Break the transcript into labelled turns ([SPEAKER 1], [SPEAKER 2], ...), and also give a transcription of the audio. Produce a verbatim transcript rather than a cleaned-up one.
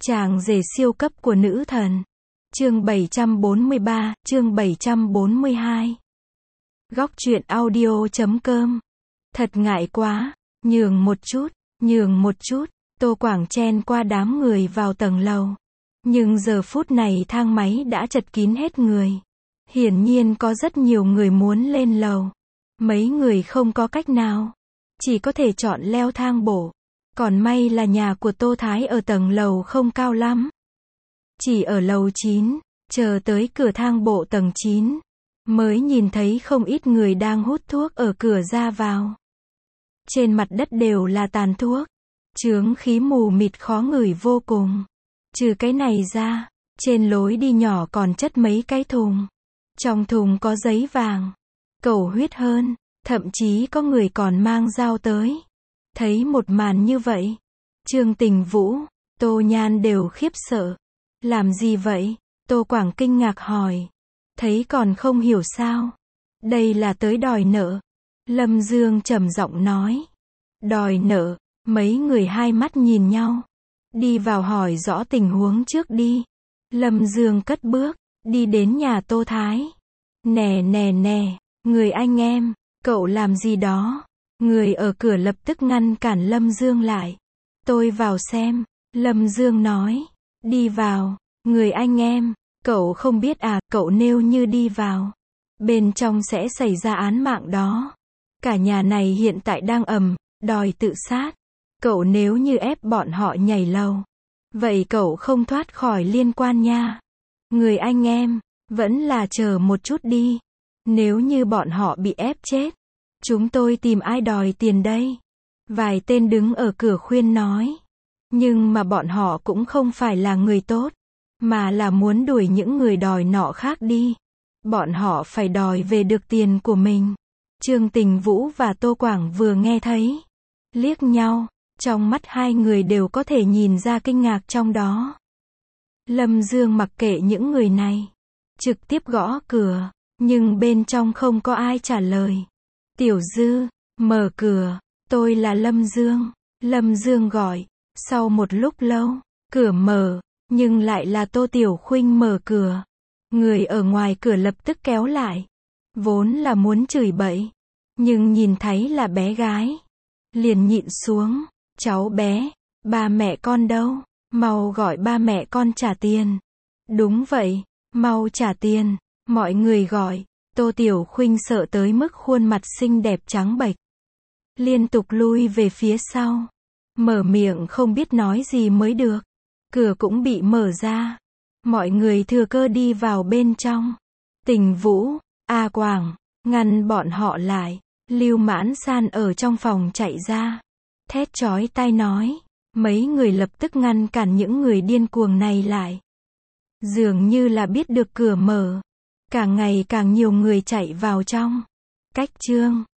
[SPEAKER 1] Chàng rể siêu cấp của nữ thần. Chương bảy trăm bốn mươi ba, chương bảy trăm bốn mươi hai. Góc truyện audio chấm com. Thật ngại quá, nhường một chút, nhường một chút, Tô Quảng chen qua đám người vào tầng lầu. Nhưng giờ phút này thang máy đã chật kín hết người. Hiển nhiên có rất nhiều người muốn lên lầu. Mấy người không có cách nào, chỉ có thể chọn leo thang bộ. Còn may là nhà của Tô Thái ở tầng lầu không cao lắm. Chỉ ở lầu chín, chờ tới cửa thang bộ tầng chín, mới nhìn thấy không ít người đang hút thuốc ở cửa ra vào. Trên mặt đất đều là tàn thuốc, chướng khí mù mịt khó ngửi vô cùng. Trừ cái này ra, trên lối đi nhỏ còn chất mấy cái thùng. Trong thùng có giấy vàng, cầu huyết hơn, thậm chí có người còn mang dao tới. Thấy một màn như vậy, Trương Tình Vũ, Tô Nhan đều khiếp sợ. Làm gì vậy? Tô Quảng kinh ngạc hỏi. Thấy còn không hiểu sao? Đây là tới đòi nợ. Lâm Dương trầm giọng nói. Đòi nợ? Mấy người hai mắt nhìn nhau. Đi vào hỏi rõ tình huống trước đi. Lâm Dương cất bước, đi đến nhà Tô Thái. Nè nè nè, người anh em, cậu làm gì đó? Người ở cửa lập tức ngăn cản Lâm Dương lại. Tôi vào xem, Lâm Dương nói. Đi vào, người anh em, cậu không biết à, cậu nếu như đi vào, bên trong sẽ xảy ra án mạng đó. Cả nhà này hiện tại đang ầm, đòi tự sát. Cậu nếu như ép bọn họ nhảy lầu, vậy cậu không thoát khỏi liên quan nha. Người anh em, vẫn là chờ một chút đi. Nếu như bọn họ bị ép chết, chúng tôi tìm ai đòi tiền đây? Vài tên đứng ở cửa khuyên nói. Nhưng mà bọn họ cũng không phải là người tốt, mà là muốn đuổi những người đòi nọ khác đi. Bọn họ phải đòi về được tiền của mình. Trương Tình Vũ và Tô Quảng vừa nghe thấy, liếc nhau, trong mắt hai người đều có thể nhìn ra kinh ngạc trong đó. Lâm Dương mặc kệ những người này, trực tiếp gõ cửa, nhưng bên trong không có ai trả lời. Tiểu Dư, mở cửa, tôi là Lâm Dương. Lâm Dương gọi. Sau một lúc lâu, cửa mở, nhưng lại là Tô Tiểu Khuynh mở cửa. Người ở ngoài cửa lập tức kéo lại. Vốn là muốn chửi bậy, nhưng nhìn thấy là bé gái, liền nhịn xuống. Cháu bé, ba mẹ con đâu? Mau gọi ba mẹ con trả tiền. Đúng vậy, mau trả tiền. Mọi người gọi. Tô Tiểu Khuynh sợ tới mức khuôn mặt xinh đẹp trắng bệch, liên tục lui về phía sau, mở miệng không biết nói gì mới được. Cửa cũng bị mở ra, mọi người thừa cơ đi vào bên trong. Tình Vũ, A Quảng, ngăn bọn họ lại. Lưu Mãn San ở trong phòng chạy ra, thét chói tai nói. Mấy người lập tức ngăn cản những người điên cuồng này lại. Dường như là biết được cửa mở, càng ngày càng nhiều người chạy vào trong. Cách chương